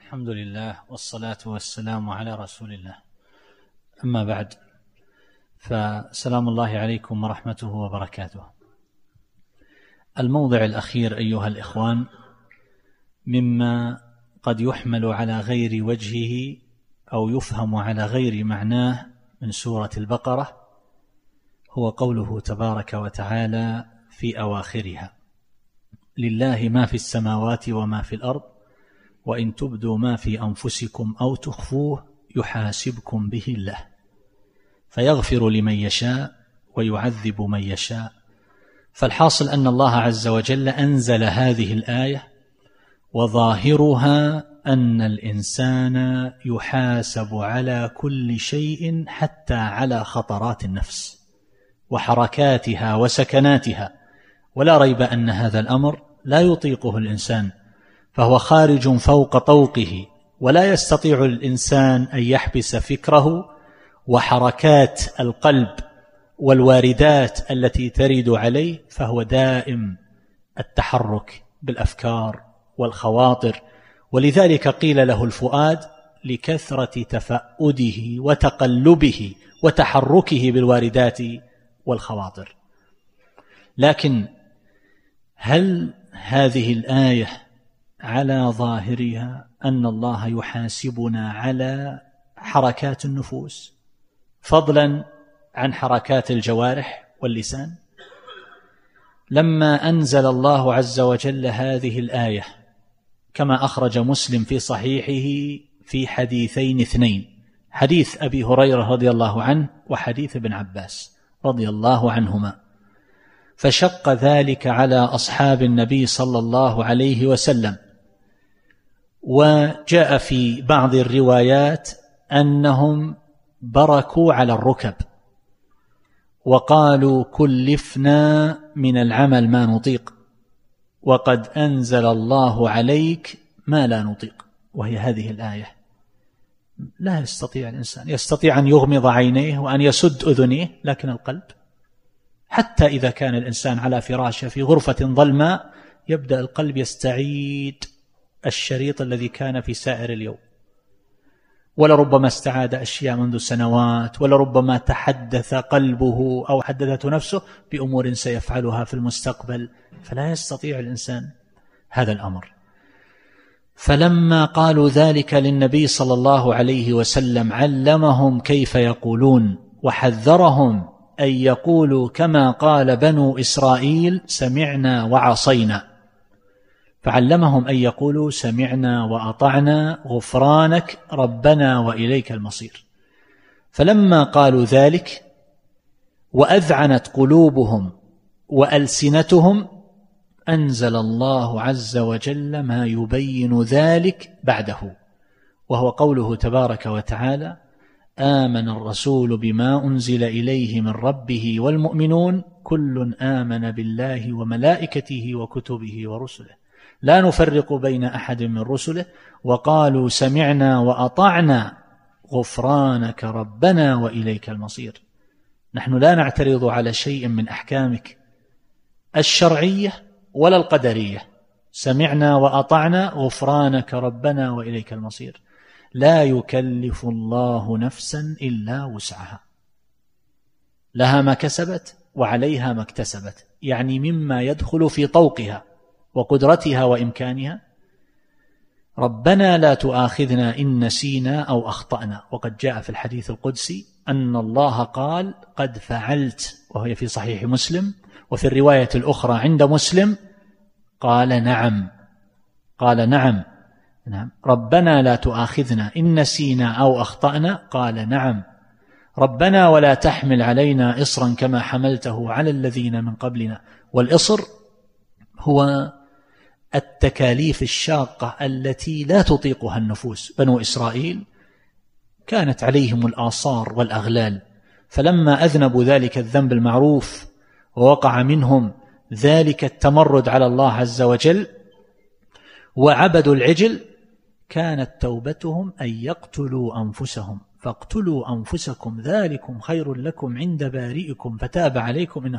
الحمد لله والصلاة والسلام على رسول الله. أما بعد، فسلام الله عليكم ورحمته وبركاته. الموضع الأخير أيها الإخوان مما قد يحمل على غير وجهه أو يفهم على غير معناه من سورة البقرة هو قوله تبارك وتعالى في أواخرها: لله ما في السماوات وما في الأرض وإن تبدوا ما في أنفسكم أو تخفوه يحاسبكم به الله فيغفر لمن يشاء ويعذب من يشاء. فالحاصل أن الله عز وجل أنزل هذه الآية وظاهرها أن الإنسان يحاسب على كل شيء حتى على خطرات النفس وحركاتها وسكناتها، ولا ريب أن هذا الأمر لا يطيقه الإنسان، فهو خارج فوق طوقه، ولا يستطيع الإنسان أن يحبس فكره وحركات القلب والواردات التي ترد عليه، فهو دائم التحرك بالأفكار والخواطر. ولذلك قيل له الفؤاد لكثرة تفأده وتقلبه وتحركه بالواردات والخواطر. لكن هل هذه الآية على ظاهرها أن الله يحاسبنا على حركات النفوس فضلا عن حركات الجوارح واللسان؟ لما أنزل الله عز وجل هذه الآية كما أخرج مسلم في صحيحه في حديثين اثنين، حديث أبي هريرة رضي الله عنه وحديث ابن عباس رضي الله عنهما، فشق ذلك على أصحاب النبي صلى الله عليه وسلم. وجاء في بعض الروايات أنهم بركوا على الركب وقالوا كلفنا من العمل ما نطيق وقد أنزل الله عليك ما لا نطيق، وهي هذه الآية. لا يستطيع الإنسان، يستطيع أن يغمض عينيه وأن يسد أذنيه، لكن القلب حتى إذا كان الإنسان على فراشه في غرفة ظلماء يبدأ القلب يستعيد الشريط الذي كان في سائر اليوم، ولربما استعاد أشياء منذ سنوات، ولربما تحدث قلبه أو حدثته نفسه بأمور سيفعلها في المستقبل، فلا يستطيع الإنسان هذا الأمر. فلما قالوا ذلك للنبي صلى الله عليه وسلم علمهم كيف يقولون وحذرهم أن يقولوا كما قال بنو إسرائيل سمعنا وعصينا، فعلمهم أن يقولوا سمعنا وأطعنا غفرانك ربنا وإليك المصير. فلما قالوا ذلك وأذعنت قلوبهم وألسنتهم أنزل الله عز وجل ما يبين ذلك بعده، وهو قوله تبارك وتعالى: آمن الرسول بما أنزل إليه من ربه والمؤمنون كل آمن بالله وملائكته وكتبه ورسله لا نفرق بين أحد من رسله وقالوا سمعنا وأطعنا غفرانك ربنا وإليك المصير. نحن لا نعترض على شيء من أحكامك الشرعية ولا القدرية، سمعنا وأطعنا غفرانك ربنا وإليك المصير. لا يكلف الله نفسا إلا وسعها، لها ما كسبت وعليها ما اكتسبت، يعني مما يدخل في طوقها وقدرتها وإمكانها. ربنا لا تؤاخذنا إن نسينا أو أخطأنا، وقد جاء في الحديث القدسي أن الله قال قد فعلت، وهي في صحيح مسلم، وفي الرواية الأخرى عند مسلم قال نعم، قال نعم ربنا لا تؤاخذنا إن نسينا أو أخطأنا، قال نعم ربنا ولا تحمل علينا إصرا كما حملته على الذين من قبلنا. والإصر هو التكاليف الشاقة التي لا تطيقها النفوس. بنو إسرائيل كانت عليهم الآصار والأغلال، فلما أذنبوا ذلك الذنب المعروف ووقع منهم ذلك التمرد على الله عز وجل وعبدوا العجل، كانت توبتهم أن يقتلوا أنفسهم، فاقتلوا أنفسكم ذلكم خير لكم عند بارئكم فتاب عليكم.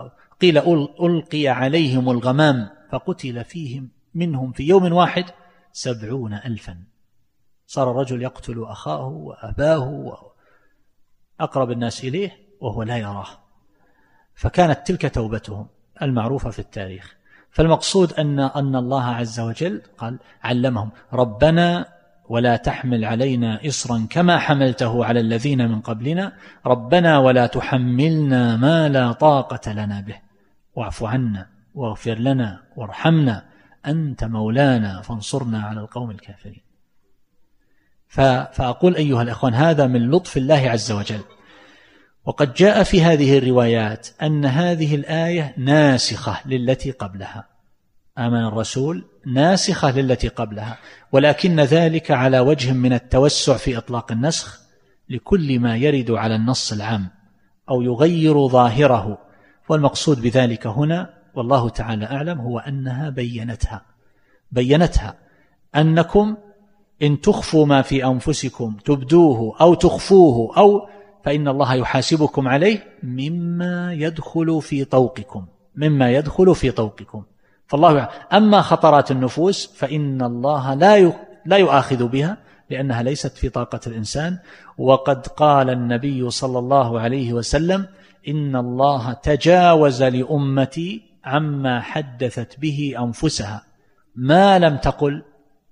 قيل ألقي عليهم الغمام فقتل فيهم منهم في يوم واحد 70,000. صار الرجل يقتل أخاه وأباه وأقرب الناس إليه وهو لا يراه. فكانت تلك توبتهم المعروفة في التاريخ. فالمقصود أن الله عز وجل قال علمهم ربنا ولا تحمل علينا إصرا كما حملته على الذين من قبلنا ربنا ولا تحملنا ما لا طاقة لنا به واعف عنا واغفر لنا وارحمنا أنت مولانا فانصرنا على القوم الكافرين. فأقول أيها الأخوان هذا من لطف الله عز وجل. وقد جاء في هذه الروايات أن هذه الآية ناسخة للتي قبلها، آمن الرسول ناسخة للتي قبلها، ولكن ذلك على وجه من التوسع في إطلاق النسخ لكل ما يرد على النص العام أو يغير ظاهره. والمقصود بذلك هنا والله تعالى أعلم هو أنها بينتها أنكم إن تخفوا ما في أنفسكم تبدوه أو تخفوه أو فإن الله يحاسبكم عليه مما يدخل في طوقكم فالله أما خطرات النفوس فإن الله لا يؤاخذ بها لأنها ليست في طاقة الإنسان. وقد قال النبي صلى الله عليه وسلم إن الله تجاوز لأمتي عما حدثت به أنفسها ما لم تقل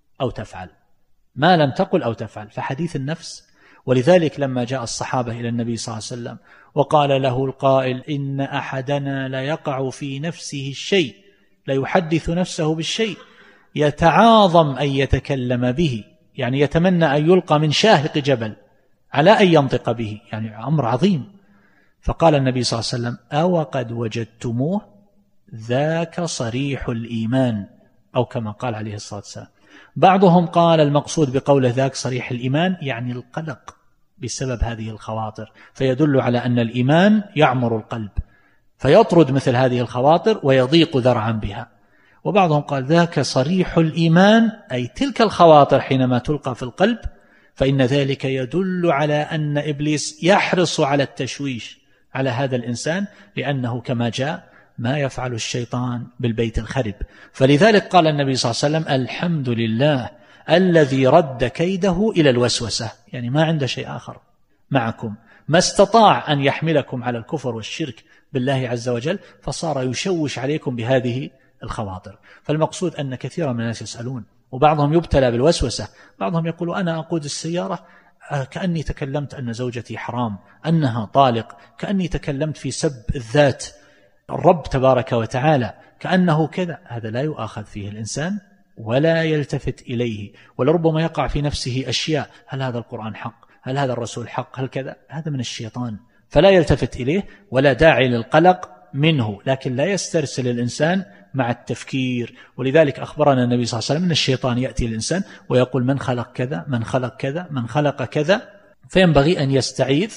أو تفعل فحديث النفس. ولذلك لما جاء الصحابة إلى النبي صلى الله عليه وسلم وقال له القائل إن أحدنا لا يقع في نفسه الشيء لا يحدث نفسه بالشيء يتعاظم أن يتكلم به، يعني يتمنى أن يلقى من شاهق جبل على أن ينطق به، يعني أمر عظيم. فقال النبي صلى الله عليه وسلم أو قد وجدتموه ذاك صريح الإيمان أو كما قال عليه الصلاة والسلام. بعضهم قال المقصود بقول ذاك صريح الإيمان يعني القلق بسبب هذه الخواطر، فيدل على أن الإيمان يعمر القلب فيطرد مثل هذه الخواطر ويضيق ذرعا بها. وبعضهم قال ذاك صريح الإيمان أي تلك الخواطر حينما تلقى في القلب فإن ذلك يدل على أن إبليس يحرص على التشويش على هذا الإنسان لأنه كما جاء ما يفعل الشيطان بالبيت الخرب. فلذلك قال النبي صلى الله عليه وسلم الحمد لله الذي رد كيده إلى الوسوسة، يعني ما عنده شيء آخر معكم، ما استطاع أن يحملكم على الكفر والشرك بالله عز وجل فصار يشوش عليكم بهذه الخواطر. فالمقصود أن كثيرا من الناس يسألون وبعضهم يبتلى بالوسوسة، بعضهم يقول أنا أقود السيارة كأني تكلمت أن زوجتي حرام أنها طالق، كأني تكلمت في سب الذات الرب تبارك وتعالى كأنه كذا. هذا لا يؤاخذ فيه الإنسان ولا يلتفت إليه، ولربما يقع في نفسه أشياء هل هذا القرآن حق، هل هذا الرسول حق، هل كذا، هذا من الشيطان فلا يلتفت إليه ولا داعي للقلق منه، لكن لا يسترسل الإنسان مع التفكير. ولذلك أخبرنا النبي صلى الله عليه وسلم أن الشيطان يأتي الإنسان ويقول من خلق كذا من خلق كذا من خلق كذا، فينبغي أن يستعيذ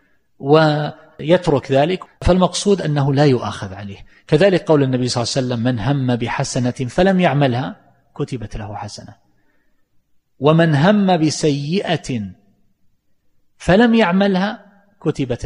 ويترك ذلك. فالمقصود أنه لا يؤاخذ عليه. كذلك قول النبي صلى الله عليه وسلم من هم بحسنة فلم يعملها كتبت له حسنة، ومن هم بسيئة فلم يعملها كتبت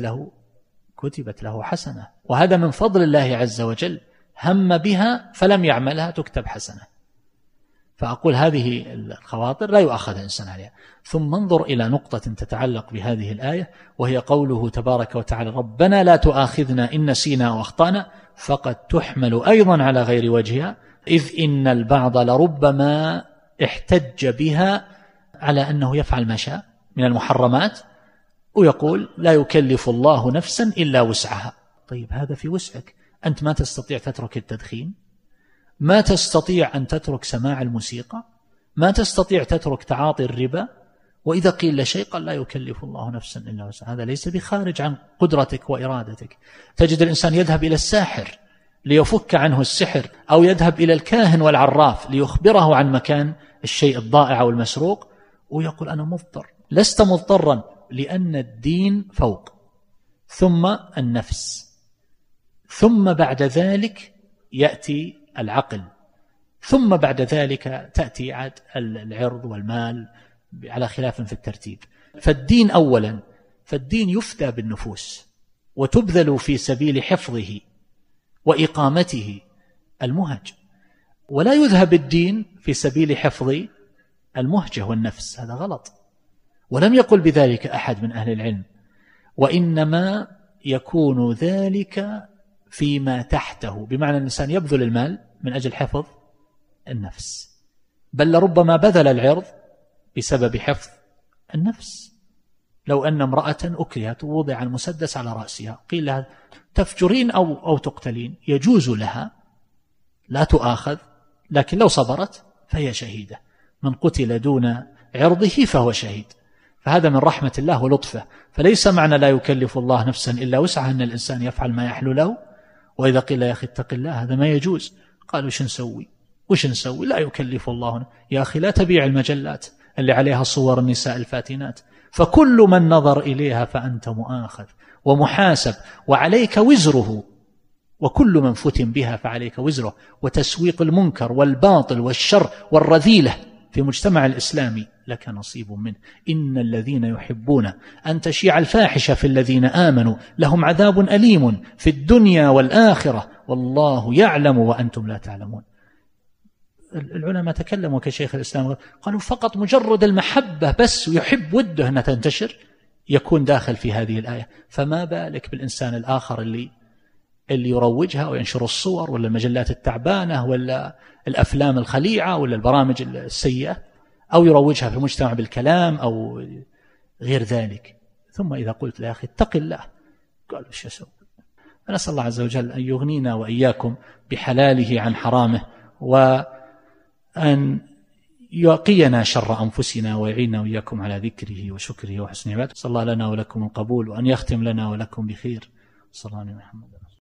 له حسنة. وهذا من فضل الله عز وجل، هم بها فلم يعملها تكتب حسنة. فأقول هذه الخواطر لا يؤاخذ الإنسان عليها. ثم انظر إلى نقطة تتعلق بهذه الآية وهي قوله تبارك وتعالى ربنا لا تؤاخذنا إن نسينا وأخطأنا فقد تحمل أيضا على غير وجهها إذ إن البعض لربما احتج بها على أنه يفعل ما شاء من المحرمات ويقول لا يكلف الله نفسا إلا وسعها. طيب هذا في وسعك، أنت ما تستطيع تترك التدخين، ما تستطيع أن تترك سماع الموسيقى، ما تستطيع تترك تعاطي الربا، وإذا قيل شيء قال لا يكلف الله نفسا إلا وسعها. هذا ليس بخارج عن قدرتك وإرادتك. تجد الإنسان يذهب إلى الساحر ليفك عنه السحر، أو يذهب إلى الكاهن والعراف ليخبره عن مكان الشيء الضائع أو المسروق ويقول أنا مضطر. لست مضطرا، لأن الدين فوق، ثم النفس، ثم بعد ذلك يأتي العقل، ثم بعد ذلك تأتي عاد العرض والمال على خلاف في الترتيب. فالدين أولا، فالدين يفدى بالنفوس وتبذل في سبيل حفظه وإقامته المهج، ولا يذهب الدين في سبيل حفظ المهجة والنفس، هذا غلط. ولم يقل بذلك أحد من أهل العلم، وإنما يكون ذلك فيما تحته، بمعنى الإنسان يبذل المال من أجل حفظ النفس، بل لربما بذل العرض بسبب حفظ النفس. لو أن امرأة أكرهت ووضع المسدس على رأسها قيل لها تفجرين أو تقتلين، يجوز لها، لا تؤاخذ، لكن لو صبرت فهي شهيدة. من قتل دون عرضه فهو شهيد. فهذا من رحمة الله ولطفه. فليس معنى لا يكلف الله نفسا إلا وسعها أن الإنسان يفعل ما يحلو له. وإذا قيل يا أخي اتق الله هذا ما يجوز، قالوا وش نسوي؟ لا يكلف الله. يا أخي لا تبيع المجلات اللي عليها صور النساء الفاتنات، فكل من نظر إليها فأنت مؤاخذ ومحاسب وعليك وزره، وكل من فتن بها فعليك وزره. وتسويق المنكر والباطل والشر والرذيلة في مجتمع الإسلامي لك نصيب منه. إن الذين يحبون أن تشيع الفاحشة في الذين آمنوا لهم عذاب أليم في الدنيا والآخرة والله يعلم وأنتم لا تعلمون. العلماء تكلموا كشيخ الإسلام قالوا فقط مجرد المحبة بس ويحب وده أنها تنتشر يكون داخل في هذه الآية، فما بالك بالإنسان الآخر اللي يروجها وينشر الصور ولا المجلات التعبانة ولا الأفلام الخليعة ولا البرامج السيئة، أو يروجها في المجتمع بالكلام أو غير ذلك. ثم إذا قلت يا أخي اتق الله قالوا ايش اسوي؟ فنسأل الله عز وجل أن يغنينا وإياكم بحلاله عن حرامه، وأن يقينا شر أنفسنا ويعيننا وإياكم على ذكره وشكره وحسن عبادته. صلى الله لنا ولكم القبول، وأن يختم لنا ولكم بخير. صلى الله عليه وسلم.